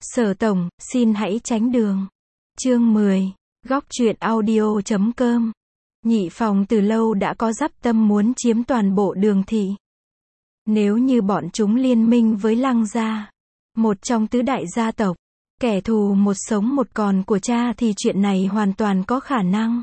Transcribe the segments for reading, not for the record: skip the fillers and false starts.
Sở tổng, xin hãy tránh đường. Chương 10. Góc truyện audio.com. Nhị phòng từ lâu đã có dắp tâm muốn chiếm toàn bộ Đường thị. Nếu như bọn chúng liên minh với Lăng gia, một trong tứ đại gia tộc, kẻ thù một sống một còn của cha, thì chuyện này hoàn toàn có khả năng.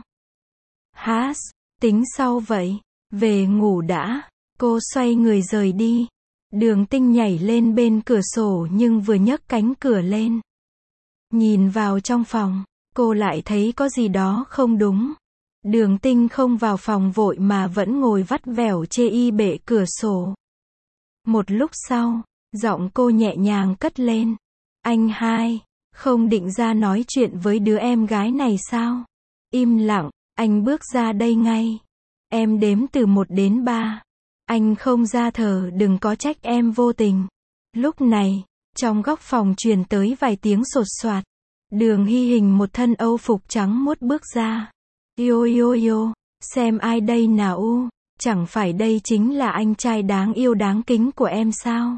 Tính sau vậy, về ngủ đã. Cô xoay người rời đi. Đường Tinh nhảy lên bên cửa sổ, nhưng vừa nhấc cánh cửa lên, nhìn vào trong phòng, cô lại thấy có gì đó không đúng. Đường Tinh không vào phòng vội mà vẫn ngồi vắt vẻo chê y bệ cửa sổ. Một lúc sau, giọng cô nhẹ nhàng cất lên. Anh hai, không định ra nói chuyện với đứa em gái này sao? Im lặng, anh bước ra đây ngay. Em đếm từ 1 đến 3. Anh không ra thở, đừng có trách em vô tình. Lúc này, trong góc phòng truyền tới vài tiếng sột soạt. Đường Hy Hình một thân âu phục trắng muốt bước ra. Yo, xem ai đây nào u? Chẳng phải đây chính là anh trai đáng yêu đáng kính của em sao?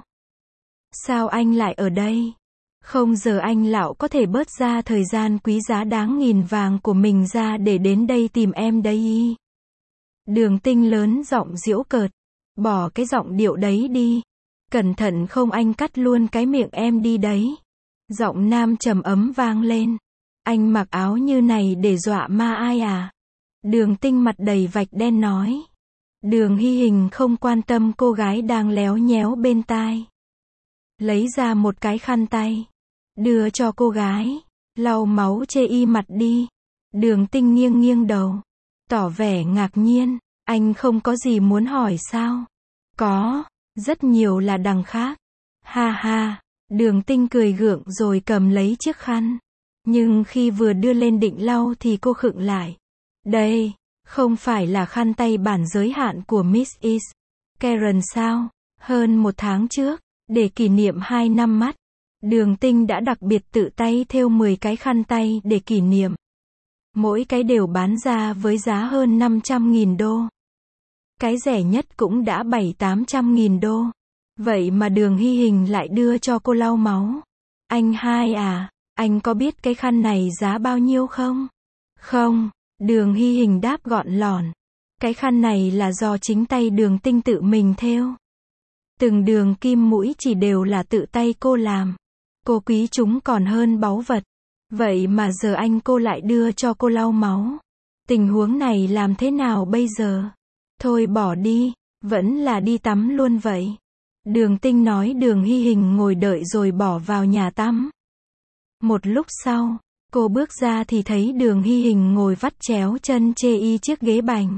Sao anh lại ở đây? Không giờ anh lão có thể bớt ra thời gian quý giá đáng nghìn vàng của mình ra để đến đây tìm em đây. Đường Tinh lớn giọng giễu cợt. Bỏ cái giọng điệu đấy đi. Cẩn thận không anh cắt luôn cái miệng em đi đấy. Giọng nam trầm ấm vang lên. Anh mặc áo như này để dọa ma ai à? Đường Tinh mặt đầy vạch đen nói. Đường Hy Hình không quan tâm cô gái đang léo nhéo bên tai. Lấy ra một cái khăn tay, đưa cho cô gái. Lau máu chê y mặt đi. Đường Tinh nghiêng nghiêng đầu, tỏ vẻ ngạc nhiên. Anh không có gì muốn hỏi sao? Có, rất nhiều là đằng khác. Ha ha, Đường Tinh cười gượng rồi cầm lấy chiếc khăn. Nhưng khi vừa đưa lên định lau thì cô khựng lại. Đây, không phải là khăn tay bản giới hạn của Mrs. Karen sao? Hơn 1 tháng trước, để kỷ niệm 2 năm mắt, Đường Tinh đã đặc biệt tự tay thêu 10 cái khăn tay để kỷ niệm. Mỗi cái đều bán ra với giá hơn 500.000 đô. Cái rẻ nhất cũng đã 700-800.000 đô. Vậy mà Đường Hy Hình lại đưa cho cô lau máu. Anh hai à, anh có biết cái khăn này giá bao nhiêu không? Không, Đường Hy Hình đáp gọn lỏn. Cái khăn này là do chính tay Đường Tinh tự mình thêu. Từng đường kim mũi chỉ đều là tự tay cô làm. Cô quý chúng còn hơn báu vật. Vậy mà giờ anh cô lại đưa cho cô lau máu. Tình huống này làm thế nào bây giờ? Thôi bỏ đi, vẫn là đi tắm luôn vậy. Đường Tinh nói. Đường Hy Hình ngồi đợi rồi bỏ vào nhà tắm. Một lúc sau, cô bước ra thì thấy Đường Hy Hình ngồi vắt chéo chân chê y chiếc ghế bành.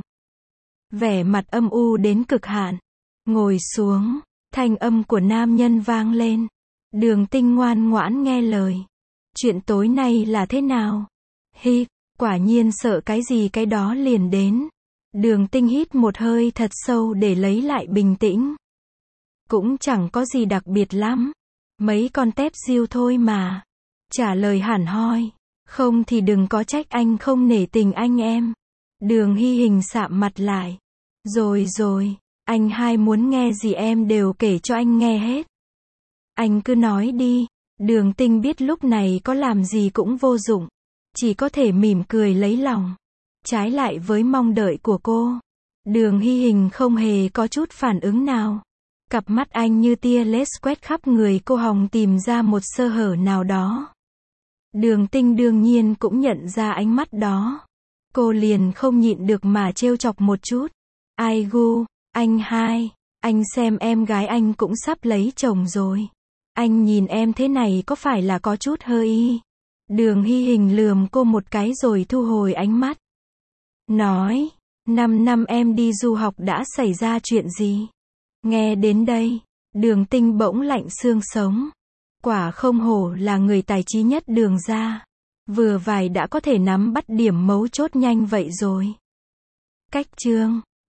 Vẻ mặt âm u đến cực hạn. Ngồi xuống, thanh âm của nam nhân vang lên. Đường Tinh ngoan ngoãn nghe lời. Chuyện tối nay là thế nào? Quả nhiên sợ cái gì cái đó liền đến. Đường Tinh hít một hơi thật sâu để lấy lại bình tĩnh. Cũng chẳng có gì đặc biệt lắm. Mấy con tép diêu thôi mà. Trả lời hẳn hoi. Không thì đừng có trách anh không nể tình anh em. Đường Hy Hình sạm mặt lại. Rồi, anh hai muốn nghe gì em đều kể cho anh nghe hết. Anh cứ nói đi. Đường Tinh biết lúc này có làm gì cũng vô dụng. Chỉ có thể mỉm cười lấy lòng. Trái lại với mong đợi của cô, Đường Hy Hình không hề có chút phản ứng nào. Cặp mắt anh như tia laser quét khắp người cô, hòng tìm ra một sơ hở nào đó. Đường Tinh đương nhiên cũng nhận ra ánh mắt đó. Cô liền không nhịn được mà trêu chọc một chút. Ai gu, anh hai, anh xem em gái anh cũng sắp lấy chồng rồi. Anh nhìn em thế này có phải là có chút hơi? Đường Hy Hình lườm cô một cái rồi thu hồi ánh mắt. Nói, 5 năm em đi du học đã xảy ra chuyện gì? Nghe đến đây, Đường Tinh bỗng lạnh xương sống. Quả không hổ là người tài trí nhất Đường gia. Vừa vài đã có thể nắm bắt điểm mấu chốt nhanh vậy rồi. Cách chương